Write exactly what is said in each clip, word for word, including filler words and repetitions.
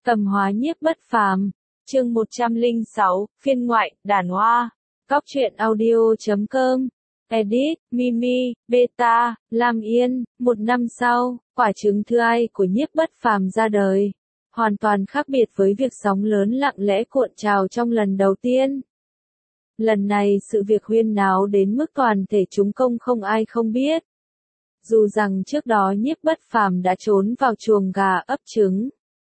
Tầm hóa nhiếp bất phàm, chương một trăm lẻ sáu, phiên ngoại, đàn hoa. Góc truyện audio chấm com. Edit, Mimi, Beta, Lam Yên. Một năm sau, quả trứng thứ hai của nhiếp bất phàm ra đời. Hoàn toàn khác biệt với việc sóng lớn lặng lẽ cuộn trào trong lần đầu tiên. Lần này sự việc huyên náo đến mức toàn thể chúng công không ai không biết. Dù rằng trước đó nhiếp bất phàm đã trốn vào chuồng gà ấp trứng.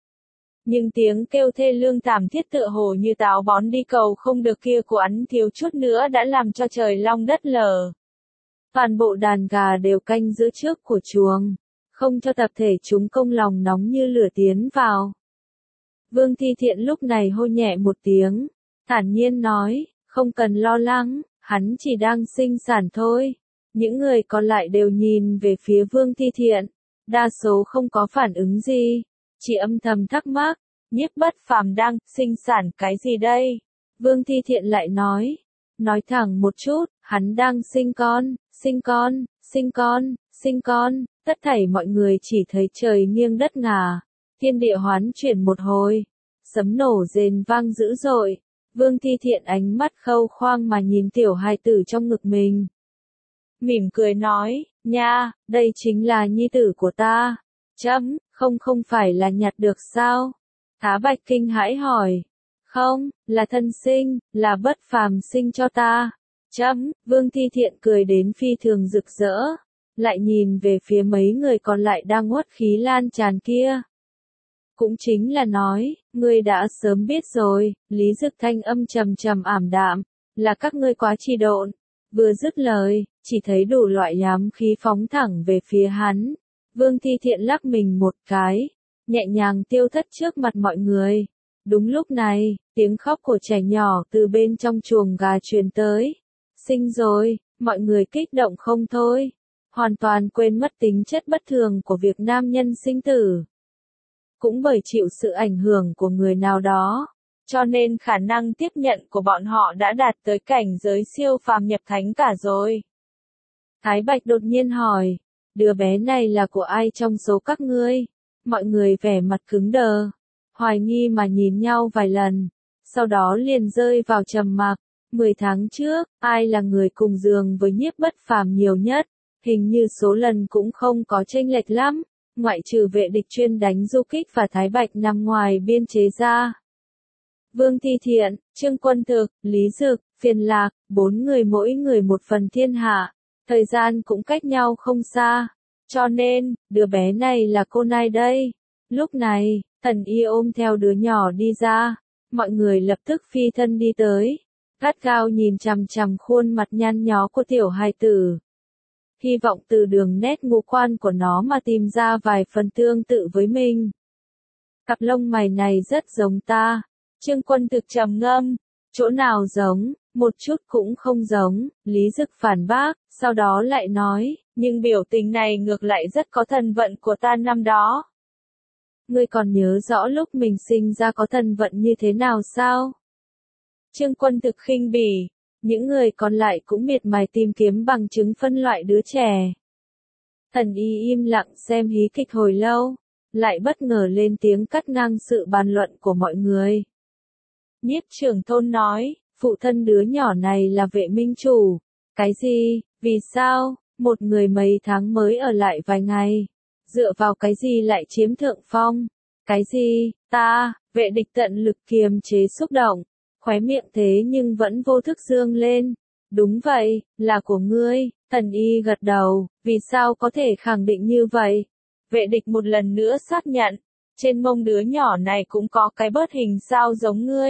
Nhưng tiếng kêu thê lương thảm thiết tựa hồ như táo bón đi cầu không được kia của hắn thiếu chút nữa đã làm cho trời long đất lở. Toàn bộ đàn gà đều canh giữ trước của chuồng, không cho tập thể chúng công lòng nóng như lửa tiến vào. Vương Thi Thiện lúc này hô nhẹ một tiếng, thản nhiên nói, không cần lo lắng, hắn chỉ đang sinh sản thôi. Những người còn lại đều nhìn về phía Vương Thi Thiện, đa số không có phản ứng gì, chỉ âm thầm thắc mắc, nhiếp bất phàm đang sinh sản cái gì đây? Vương Thi Thiện lại nói, nói thẳng một chút, hắn đang sinh con, sinh con, sinh con, sinh con. Tất thảy mọi người chỉ thấy trời nghiêng đất ngả, thiên địa hoán chuyển một hồi, sấm nổ rền vang dữ dội. Vương Thi Thiện ánh mắt khâu khoang mà nhìn tiểu hài tử trong ngực mình. Mỉm cười nói, nha, đây chính là nhi tử của ta. Chấm, không không phải là nhặt được sao? Thá Bạch kinh hãi hỏi. Không, là thân sinh, là bất phàm sinh cho ta. Chấm, Vương Thi Thiện cười đến phi thường rực rỡ. Lại nhìn về phía mấy người còn lại đang uất khí lan tràn kia. Cũng chính là nói, ngươi đã sớm biết rồi, Lý Dực thanh âm trầm trầm ảm đạm, là các ngươi quá trì độn. Vừa dứt lời, chỉ thấy đủ loại ám khí phóng thẳng về phía hắn. Vương Thi Thiện lắc mình một cái, nhẹ nhàng tiêu thất trước mặt mọi người. Đúng lúc này, tiếng khóc của trẻ nhỏ từ bên trong chuồng gà truyền tới. Sinh rồi, mọi người kích động không thôi. Hoàn toàn quên mất tính chất bất thường của việc nam nhân sinh tử. Cũng bởi chịu sự ảnh hưởng của người nào đó, cho nên khả năng tiếp nhận của bọn họ đã đạt tới cảnh giới siêu phàm nhập thánh cả rồi. Thái Bạch đột nhiên hỏi, đứa bé này là của ai trong số các ngươi? Mọi người vẻ mặt cứng đờ, hoài nghi mà nhìn nhau vài lần, sau đó liền rơi vào trầm mặc. Mười tháng trước, ai là người cùng giường với nhiếp bất phàm nhiều nhất? Hình như số lần cũng không có chênh lệch lắm, ngoại trừ Vệ Địch chuyên đánh du kích và Thái Bạch nằm ngoài biên chế ra. Vương Thi Thiện, Trương Quân Thực, Lý Dực, Phiền Lạc, bốn người mỗi người một phần thiên hạ, thời gian cũng cách nhau không xa, cho nên, đứa bé này là cô nai đây. Lúc này, Thần Y ôm theo đứa nhỏ đi ra, mọi người lập tức phi thân đi tới, gắt gao nhìn chằm chằm khuôn mặt nhăn nhó của tiểu hài tử. Hy vọng từ đường nét ngũ quan của nó mà tìm ra vài phần tương tự với mình. Cặp lông mày này rất giống ta. Trương Quân Thực trầm ngâm, chỗ nào giống, một chút cũng không giống. Lý Dực phản bác, sau đó lại nói, nhưng biểu tình này ngược lại rất có thần vận của ta năm đó. Ngươi còn nhớ rõ lúc mình sinh ra có thần vận như thế nào sao? Trương Quân Thực khinh bỉ. Những người còn lại cũng miệt mài tìm kiếm bằng chứng phân loại đứa trẻ. Thần Y im lặng xem hí kịch hồi lâu, lại bất ngờ lên tiếng cắt ngang sự bàn luận của mọi người. Nhiếp trưởng thôn nói, phụ thân đứa nhỏ này là Vệ minh chủ. Cái gì, vì sao, một người mấy tháng mới ở lại vài ngày, dựa vào cái gì lại chiếm thượng phong? Cái gì, ta, Vệ Địch tận lực kiềm chế xúc động. Khóe miệng thế nhưng vẫn vô thức dương lên. Đúng vậy, là của ngươi. Thần Y gật đầu, vì sao có thể khẳng định như vậy? Vệ Địch một lần nữa xác nhận, trên mông đứa nhỏ này cũng có cái bớt hình sao giống ngươi.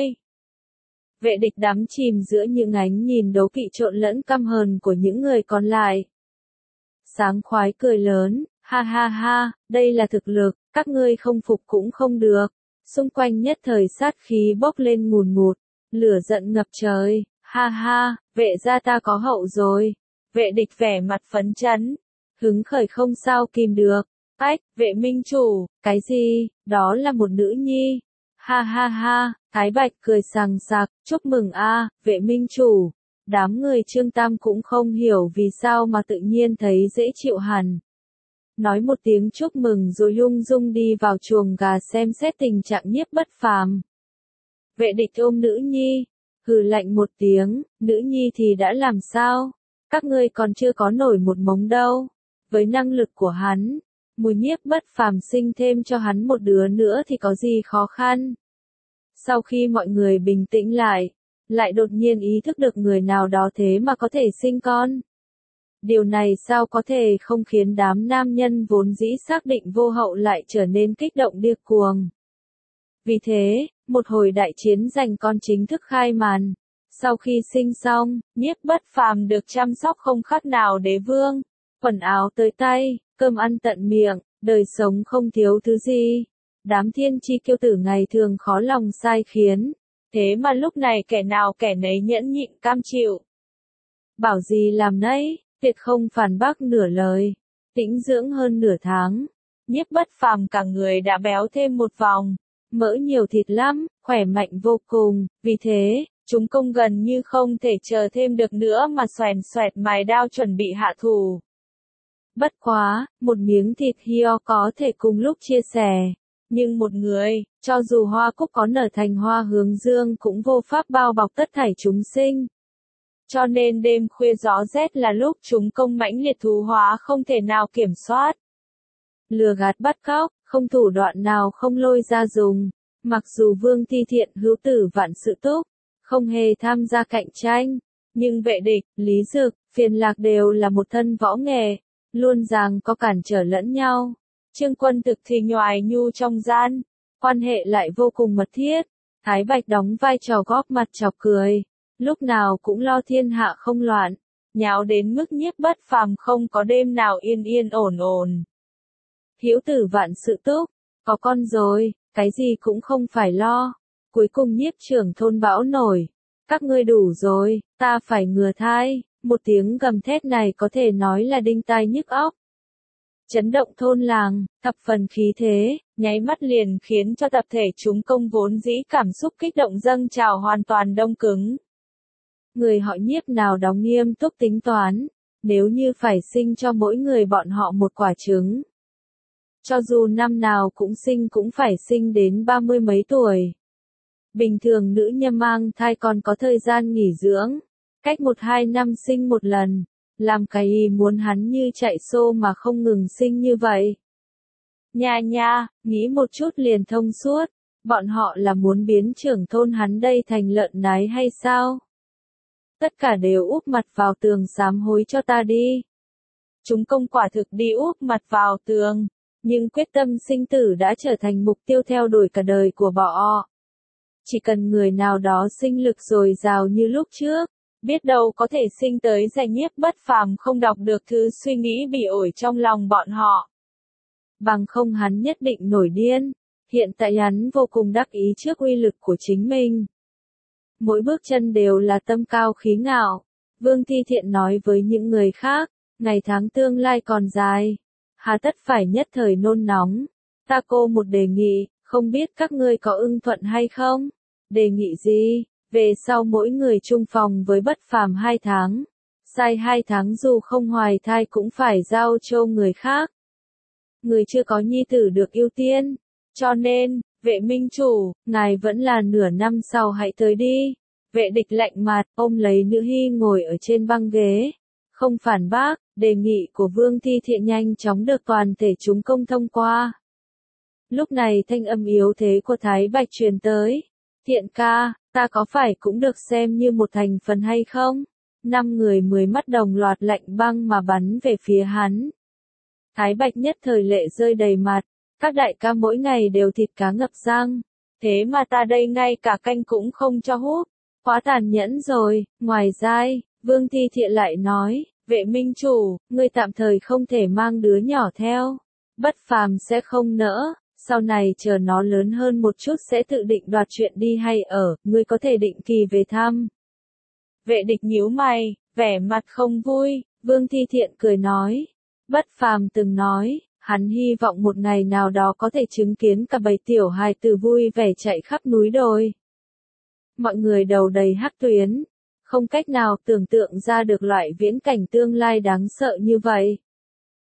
Vệ Địch đắm chìm giữa những ánh nhìn đố kỵ trộn lẫn căm hờn của những người còn lại. Sáng khoái cười lớn, ha ha ha, đây là thực lực, các ngươi không phục cũng không được. Xung quanh nhất thời sát khí bốc lên ngùn ngụt. Lửa giận ngập trời, ha ha, vệ gia ta có hậu rồi. Vệ Địch vẻ mặt phấn chấn, hứng khởi không sao kìm được. Ách, Vệ minh chủ, cái gì, đó là một nữ nhi. Ha ha ha, Thái Bạch cười sằng sặc, chúc mừng a, Vệ minh chủ. Đám người Trương Tam cũng không hiểu vì sao mà tự nhiên thấy dễ chịu hẳn. nói một tiếng chúc mừng rồi ung dung đi vào chuồng gà xem xét tình trạng Nhiếp Bất Phàm. Vệ địch ôm nữ nhi, hừ lạnh một tiếng, nữ nhi thì đã làm sao? Các ngươi còn chưa có nổi một mống đâu. Với năng lực của hắn, Mùi Nhiếp Bất Phàm sinh thêm cho hắn một đứa nữa thì có gì khó khăn. Sau khi mọi người bình tĩnh lại, lại đột nhiên ý thức được người nào đó thế mà có thể sinh con. Điều này sao có thể không khiến đám nam nhân vốn dĩ xác định vô hậu lại trở nên kích động điên cuồng. Vì thế, một hồi đại chiến giành con chính thức khai màn. Sau khi sinh xong, Nhiếp Bất Phàm được chăm sóc không khác nào đế vương, quần áo tới tay, cơm ăn tận miệng, đời sống không thiếu thứ gì. Đám thiên chi kiêu tử ngày thường khó lòng sai khiến, thế mà lúc này kẻ nào kẻ nấy nhẫn nhịn cam chịu. Bảo gì làm nấy, tuyệt không phản bác nửa lời. Tĩnh dưỡng hơn nửa tháng, Nhiếp Bất Phàm cả người đã béo thêm một vòng, mỡ nhiều thịt lắm, khỏe mạnh vô cùng, vì thế, chúng công gần như không thể chờ thêm được nữa mà xoèn xoẹt mài đao chuẩn bị hạ thủ. Bất quá, một miếng thịt heo có thể cùng lúc chia sẻ, nhưng một người, cho dù hoa cúc có nở thành hoa hướng dương cũng vô pháp bao bọc tất thảy chúng sinh. Cho nên đêm khuya gió rét là lúc chúng công mãnh liệt thú hóa không thể nào kiểm soát. Lừa gạt bắt cóc, không thủ đoạn nào không lôi ra dùng. Mặc dù Vương Thi Thiện hữu tử vạn sự túc, không hề tham gia cạnh tranh, nhưng Vệ Địch, Lý Dực, Phiền Lạc đều là một thân võ nghệ, luôn rằng có cản trở lẫn nhau. Trương Quân Thực thì nhoài nhu trong gian, quan hệ lại vô cùng mật thiết. Thái Bạch đóng vai trò góp mặt chọc cười, lúc nào cũng lo thiên hạ không loạn, nháo đến mức Nhiếp Bất Phàm không có đêm nào yên yên ổn ổn. Hữu tử vạn sự túc, có con rồi, cái gì cũng không phải lo. Cuối cùng Nhiếp trưởng thôn bão nổi, các ngươi đủ rồi, ta phải ngừa thai. Một tiếng gầm thét này có thể nói là đinh tai nhức óc. Chấn động thôn làng, thập phần khí thế, nháy mắt liền khiến cho tập thể chúng công vốn dĩ cảm xúc kích động dâng trào hoàn toàn đông cứng. Người họ Nhiếp nào đó nghiêm túc tính toán, nếu như phải sinh cho mỗi người bọn họ một quả trứng. Cho dù năm nào cũng sinh cũng phải sinh đến ba mươi mấy tuổi. Bình thường nữ nhân mang thai còn có thời gian nghỉ dưỡng, cách một hai năm sinh một lần, làm cái ý muốn hắn như chạy xô mà không ngừng sinh như vậy. Nha nha, nghĩ một chút liền thông suốt, bọn họ là muốn biến trưởng thôn hắn đây thành lợn nái hay sao? Tất cả đều úp mặt vào tường sám hối cho ta đi. Chúng công quả thực đi úp mặt vào tường, nhưng quyết tâm sinh tử đã trở thành mục tiêu theo đuổi cả đời của họ. Chỉ cần người nào đó sinh lực dồi dào như lúc trước, biết đâu có thể sinh tới giai Nhiếp Bất Phàm không đọc được thứ suy nghĩ bị ổi trong lòng bọn họ. Bằng không hắn nhất định nổi điên, hiện tại hắn vô cùng đắc ý trước uy lực của chính mình. Mỗi bước chân đều là tâm cao khí ngạo, Vương Thi Thiện nói với những người khác, ngày tháng tương lai còn dài, hà tất phải nhất thời nôn nóng. Ta cô một đề nghị, không biết các ngươi có ưng thuận hay không? Đề nghị gì? Về sau mỗi người chung phòng với Bất Phàm hai tháng. Sai hai tháng dù không hoài thai cũng phải giao cho người khác. Người chưa có nhi tử được ưu tiên. Cho nên, Vệ minh chủ, ngài vẫn là nửa năm sau hãy tới đi. Vệ Địch lạnh mặt, ôm lấy nữ hy ngồi ở trên băng ghế. Không phản bác, đề nghị của Vương Thi Thiện nhanh chóng được toàn thể chúng công thông qua. Lúc này thanh âm yếu thế của Thái Bạch truyền tới. Thiện ca, ta có phải cũng được xem như một thành phần hay không? Năm người mười mắt đồng loạt lạnh băng mà bắn về phía hắn. Thái Bạch nhất thời lệ rơi đầy mặt, các đại ca mỗi ngày đều thịt cá ngập răng, thế mà ta đây ngay cả canh cũng không cho hút, quá tàn nhẫn rồi. Ngoài dai, Vương Thi Thiện lại nói, Vệ minh chủ, ngươi tạm thời không thể mang đứa nhỏ theo, Bất Phàm sẽ không nỡ. Sau này chờ nó lớn hơn một chút sẽ tự định đoạt chuyện đi hay ở, ngươi có thể định kỳ về thăm. Vệ Địch nhíu mày, vẻ mặt không vui, Vương Thi Thiện cười nói. Bất Phàm từng nói, hắn hy vọng một ngày nào đó có thể chứng kiến cả bầy tiểu hài tử vui vẻ chạy khắp núi đồi. Mọi người đầu đầy hắc tuyến, không cách nào tưởng tượng ra được loại viễn cảnh tương lai đáng sợ như vậy.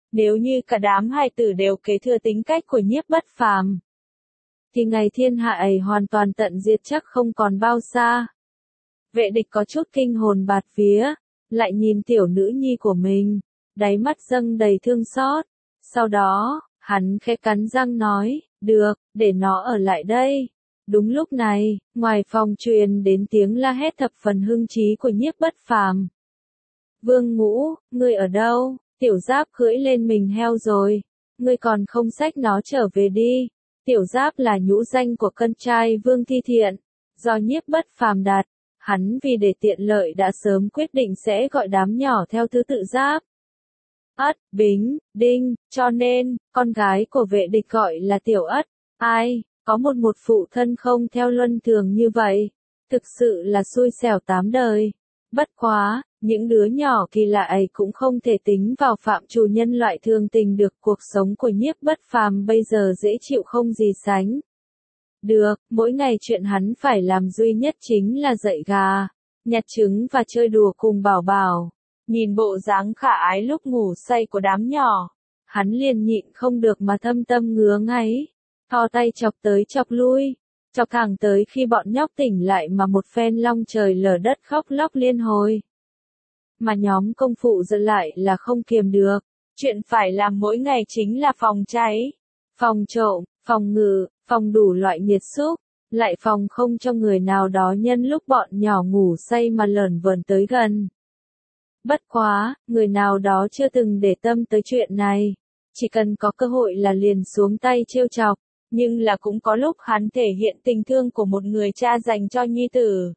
Nếu như cả đám hài tử đều kế thừa tính cách của Nhiếp Bất Phàm, thì ngày thiên hạ ấy hoàn toàn tận diệt chắc không còn bao xa. Vệ địch có chút kinh hồn bạt vía, lại nhìn tiểu nữ nhi của mình, đáy mắt dâng đầy thương xót. Sau đó, hắn khẽ cắn răng nói, được, để nó ở lại đây. Đúng lúc này, ngoài phòng truyền đến tiếng la hét thập phần hưng trí của Nhiếp Bất Phàm. Vương Ngũ, ngươi ở đâu? Tiểu Giáp cưỡi lên mình heo rồi. Ngươi còn không xách nó trở về đi. Tiểu Giáp là nhũ danh của con trai Vương Thi Thiện, do Nhiếp Bất Phàm đặt. Hắn vì để tiện lợi đã sớm quyết định sẽ gọi đám nhỏ theo thứ tự Giáp, Ất, Bính, Đinh, cho nên, con gái của vệ địch gọi là Tiểu Ất. Ai, có một một phụ thân không theo luân thường như vậy, thực sự là xui xẻo tám đời. Bất quá, những đứa nhỏ kỳ lạ ấy cũng không thể tính vào phạm trù nhân loại thường tình được. Cuộc sống của Nhiếp Bất Phàm bây giờ dễ chịu không gì sánh được, mỗi ngày chuyện hắn phải làm duy nhất chính là dạy gà, nhặt trứng và chơi đùa cùng Bảo Bảo. Nhìn bộ dáng khả ái lúc ngủ say của đám nhỏ, hắn liền nhịn không được mà thâm tâm ngứa ngáy, thò tay chọc tới chọc lui, chọc thẳng tới khi bọn nhóc tỉnh lại mà một phen long trời lở đất khóc lóc liên hồi. Mà nhóm công phụ giận lại là không kiềm được, chuyện phải làm mỗi ngày chính là phòng cháy, phòng trộm, phòng ngự, phòng đủ loại nhiệt xúc, lại phòng không cho người nào đó nhân lúc bọn nhỏ ngủ say mà lởn vởn tới gần. Bất quá, người nào đó chưa từng để tâm tới chuyện này, chỉ cần có cơ hội là liền xuống tay trêu chọc, nhưng là cũng có lúc hắn thể hiện tình thương của một người cha dành cho nhi tử.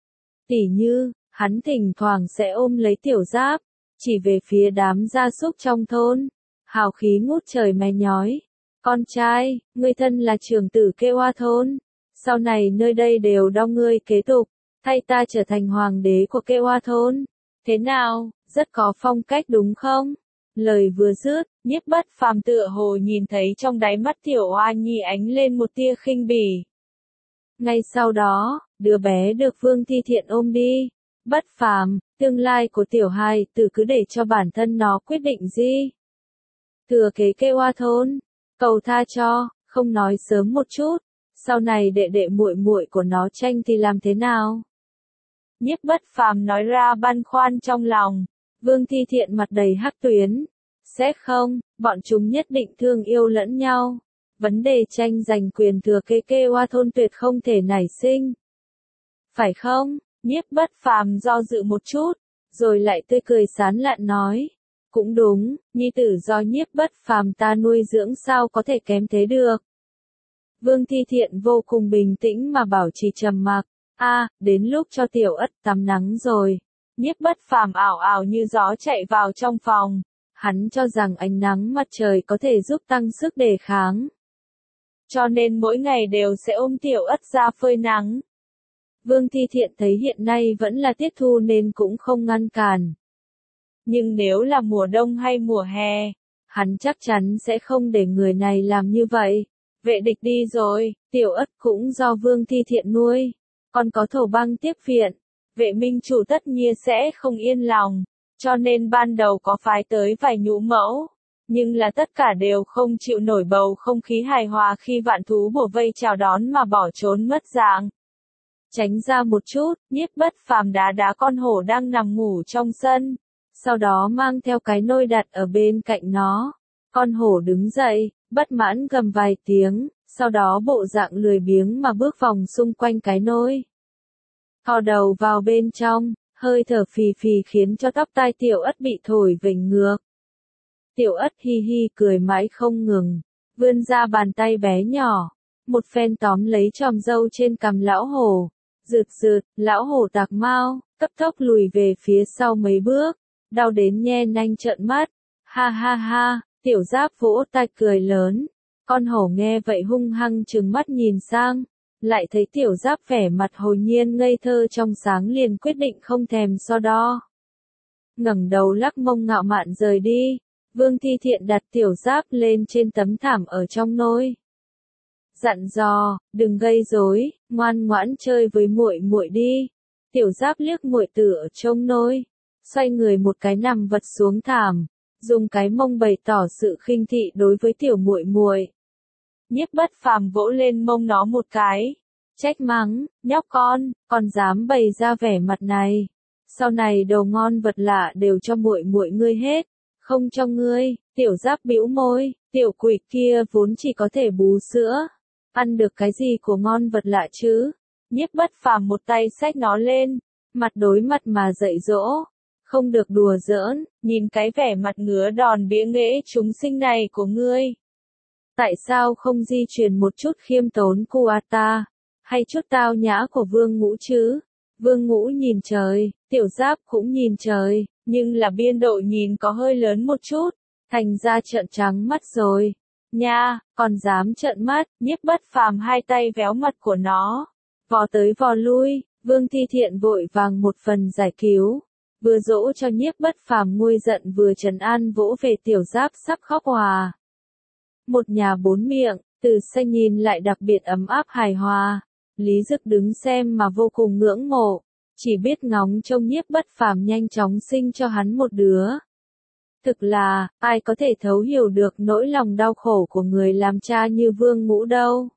Tỉ như, hắn thỉnh thoảng sẽ ôm lấy Tiểu Giáp, chỉ về phía đám gia súc trong thôn, hào khí ngút trời mè nhói. Con trai, ngươi thân là trưởng tử Kê Hoa thôn, sau này nơi đây đều do ngươi kế tục, thay ta trở thành hoàng đế của Kê Hoa thôn. Thế nào, rất có phong cách đúng không? Lời vừa dứt, Nhiếp Bất Phàm tựa hồ nhìn thấy trong đáy mắt Tiểu Oa Nhi ánh lên một tia khinh bỉ. Ngay sau đó, đứa bé được Vương Thi Thiện ôm đi. Bất Phàm, tương lai của tiểu hài tử cứ để cho bản thân nó quyết định gì. Thừa kế Kê Hoa thôn, cầu tha cho, không nói sớm một chút, sau này đệ đệ muội muội của nó tranh thì làm thế nào? Nhiếp Bất Phàm nói ra băn khoăn trong lòng. Vương Thi Thiện mặt đầy hắc tuyến. Sẽ không, bọn chúng nhất định thương yêu lẫn nhau. Vấn đề tranh giành quyền thừa kế Kê Hoa thôn tuyệt không thể nảy sinh. Phải không? Nhiếp Bất Phàm do dự một chút, rồi lại tươi cười sán lạn nói. Cũng đúng, nhi tử do Nhiếp Bất Phàm ta nuôi dưỡng sao có thể kém thế được. Vương Thi Thiện vô cùng bình tĩnh mà bảo trì trầm mặc. A, à, đến lúc cho Tiểu Ất tắm nắng rồi. Nhiếp Bất Phàm ảo ảo như gió chạy vào trong phòng. Hắn cho rằng ánh nắng mặt trời có thể giúp tăng sức đề kháng. Cho nên mỗi ngày đều sẽ ôm Tiểu Ất ra phơi nắng. Vương Thi Thiện thấy hiện nay vẫn là tiết thu nên cũng không ngăn cản. Nhưng nếu là mùa đông hay mùa hè, hắn chắc chắn sẽ không để người này làm như vậy. Vệ địch đi rồi, Tiểu Ất cũng do Vương Thi Thiện nuôi. Còn có Thổ Băng tiếp viện, vệ minh chủ tất nhiên sẽ không yên lòng, cho nên ban đầu có phái tới vài nhũ mẫu, nhưng là tất cả đều không chịu nổi bầu không khí hài hòa khi vạn thú bủa vây chào đón mà bỏ trốn mất dạng. Tránh ra một chút, Nhiếp Bất Phàm đá đá con hổ đang nằm ngủ trong sân, sau đó mang theo cái nôi đặt ở bên cạnh nó. Con hổ đứng dậy, bất mãn gầm vài tiếng, sau đó bộ dạng lười biếng mà bước vòng xung quanh cái nôi. Thò đầu vào bên trong, hơi thở phì phì khiến cho tóc tai Tiểu Ất bị thổi vểnh ngược. Tiểu Ất hi hi cười mãi không ngừng, vươn ra bàn tay bé nhỏ, một phen tóm lấy chòm râu trên cằm lão hổ, rượt rượt, lão hổ tạc mau, cấp tốc lùi về phía sau mấy bước, đau đến nhe nanh trợn mắt. Ha ha ha, Tiểu Giáp vỗ tay cười lớn. Con hổ nghe vậy hung hăng trừng mắt nhìn sang, lại thấy Tiểu Giáp vẻ mặt hồn nhiên ngây thơ trong sáng liền quyết định không thèm so đo. Ngẩng đầu lắc mông ngạo mạn rời đi, Vương Thi Thiện đặt Tiểu Giáp lên trên tấm thảm ở trong nôi. Dặn dò, đừng gây rối, ngoan ngoãn chơi với muội muội đi. Tiểu Giáp liếc muội tử ở trong nôi, xoay người một cái nằm vật xuống thảm, dùng cái mông bày tỏ sự khinh thị đối với tiểu muội muội. Nhiếp Bất Phàm vỗ lên mông nó một cái, trách mắng, nhóc con, còn dám bày ra vẻ mặt này. Sau này đồ ngon vật lạ đều cho muội muội ngươi hết, không cho ngươi. Tiểu Giáp bĩu môi, tiểu quỷ kia vốn chỉ có thể bú sữa, ăn được cái gì của ngon vật lạ chứ. Nhiếp Bất Phàm một tay xách nó lên, mặt đối mặt mà dạy dỗ, không được đùa giỡn, nhìn cái vẻ mặt ngứa đòn bĩa nghễ chúng sinh này của ngươi. Tại sao không di truyền một chút khiêm tốn của ta, hay chút tao nhã của Vương Ngũ chứ? Vương Ngũ nhìn trời, Tiểu Giáp cũng nhìn trời, nhưng là biên độ nhìn có hơi lớn một chút, thành ra trợn trắng mắt rồi. Nha, còn dám trợn mắt. Nhiếp Bất Phàm hai tay véo mặt của nó, vò tới vò lui. Vương Thi Thiện vội vàng một phần giải cứu, vừa dỗ cho Nhiếp Bất Phàm nguôi giận vừa trấn an vỗ về Tiểu Giáp sắp khóc òa. Một nhà bốn miệng, từ xa nhìn lại đặc biệt ấm áp hài hòa. Lý Dực đứng xem mà vô cùng ngưỡng mộ, chỉ biết ngóng trông Nhiếp Bất Phàm nhanh chóng sinh cho hắn một đứa. Thực là, ai có thể thấu hiểu được nỗi lòng đau khổ của người làm cha như Vương Ngũ đâu.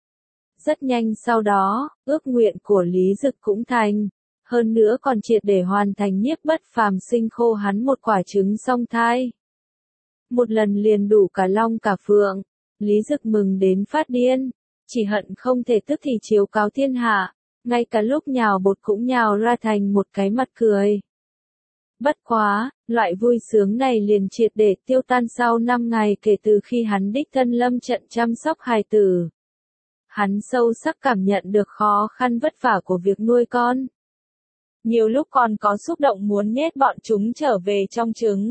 Rất nhanh sau đó, ước nguyện của Lý Dực cũng thành, hơn nữa còn triệt để hoàn thành. Nhiếp Bất Phàm sinh khô hắn một quả trứng song thai. Một lần liền đủ cả long cả phượng, Lý Dực mừng đến phát điên, chỉ hận không thể tức thì chiếu cáo thiên hạ, ngay cả lúc nhào bột cũng nhào ra thành một cái mặt cười. Bất quá, loại vui sướng này liền triệt để tiêu tan sau năm ngày kể từ khi hắn đích thân lâm trận chăm sóc hài tử. Hắn sâu sắc cảm nhận được khó khăn vất vả của việc nuôi con. Nhiều lúc còn có xúc động muốn nhét bọn chúng trở về trong trứng.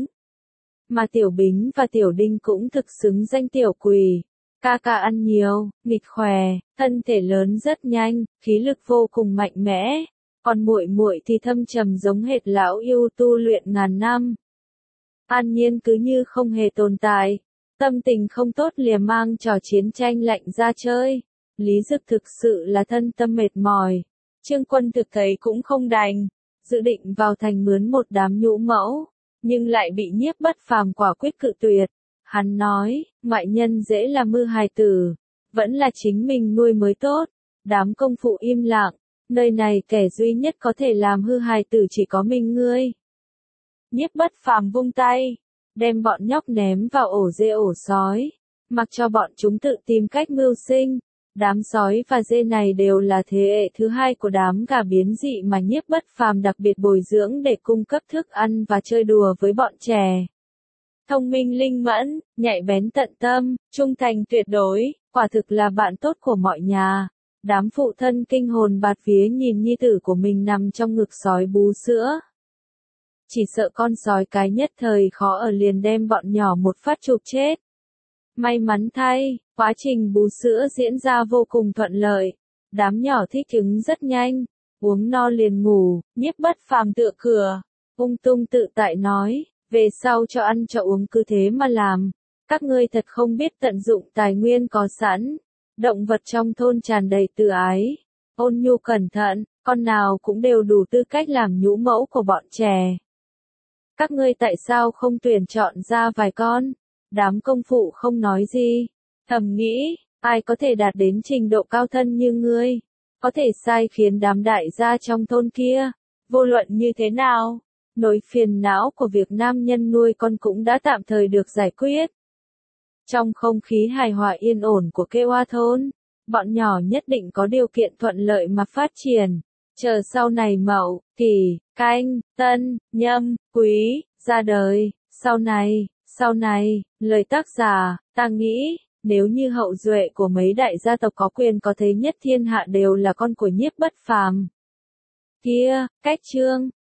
Mà Tiểu Bính và Tiểu Đinh cũng thực xứng danh tiểu quỷ. Ca ca ăn nhiều, nghịch khỏe, thân thể lớn rất nhanh, khí lực vô cùng mạnh mẽ. Còn muội muội thì thâm trầm giống hệt lão yêu tu luyện ngàn năm. An Nhiên cứ như không hề tồn tại, tâm tình không tốt liền mang trò chiến tranh lạnh ra chơi. Lý Dực thực sự là thân tâm mệt mỏi. Trương Quân thực thấy cũng không đành, dự định vào thành mướn một đám nhũ mẫu, nhưng lại bị Nhiếp Bất Phàm quả quyết cự tuyệt. Hắn nói, ngoại nhân dễ làm hư hài tử, vẫn là chính mình nuôi mới tốt. Đám công phụ im lặng, nơi này kẻ duy nhất có thể làm hư hài tử chỉ có mình ngươi. Nhiếp Bất Phàm vung tay, đem bọn nhóc ném vào ổ dê ổ sói, mặc cho bọn chúng tự tìm cách mưu sinh. Đám sói và dê này đều là thế hệ thứ hai của đám gà biến dị mà Nhiếp Bất Phàm đặc biệt bồi dưỡng để cung cấp thức ăn và chơi đùa với bọn trẻ. Thông minh linh mẫn, nhạy bén tận tâm, trung thành tuyệt đối, quả thực là bạn tốt của mọi nhà. Đám phụ thân kinh hồn bạt vía nhìn nhi tử của mình nằm trong ngực sói bú sữa. Chỉ sợ con sói cái nhất thời khó ở liền đem bọn nhỏ một phát chụp chết. May mắn thay, quá trình bú sữa diễn ra vô cùng thuận lợi. Đám nhỏ thích ứng rất nhanh, uống no liền ngủ. Nhiếp Bất Phàm tựa cửa, ung tung tự tại nói, về sau cho ăn cho uống cứ thế mà làm. Các ngươi thật không biết tận dụng tài nguyên có sẵn. Động vật trong thôn tràn đầy từ ái, ôn nhu cẩn thận, con nào cũng đều đủ tư cách làm nhũ mẫu của bọn trẻ. Các ngươi tại sao không tuyển chọn ra vài con? Đám công phụ không nói gì, thầm nghĩ, ai có thể đạt đến trình độ cao thân như ngươi, có thể sai khiến đám đại gia trong thôn kia, vô luận như thế nào, nỗi phiền não của việc nam nhân nuôi con cũng đã tạm thời được giải quyết. Trong không khí hài hòa yên ổn của Kê Hoa thôn, bọn nhỏ nhất định có điều kiện thuận lợi mà phát triển, chờ sau này Mậu, Kỷ, Canh, Tân, Nhâm, Quý, ra đời, sau này, sau này, lời tác giả, ta nghĩ, nếu như hậu duệ của mấy đại gia tộc có quyền có thế nhất thiên hạ đều là con của Nhiếp Bất Phàm. Kia, cách chương.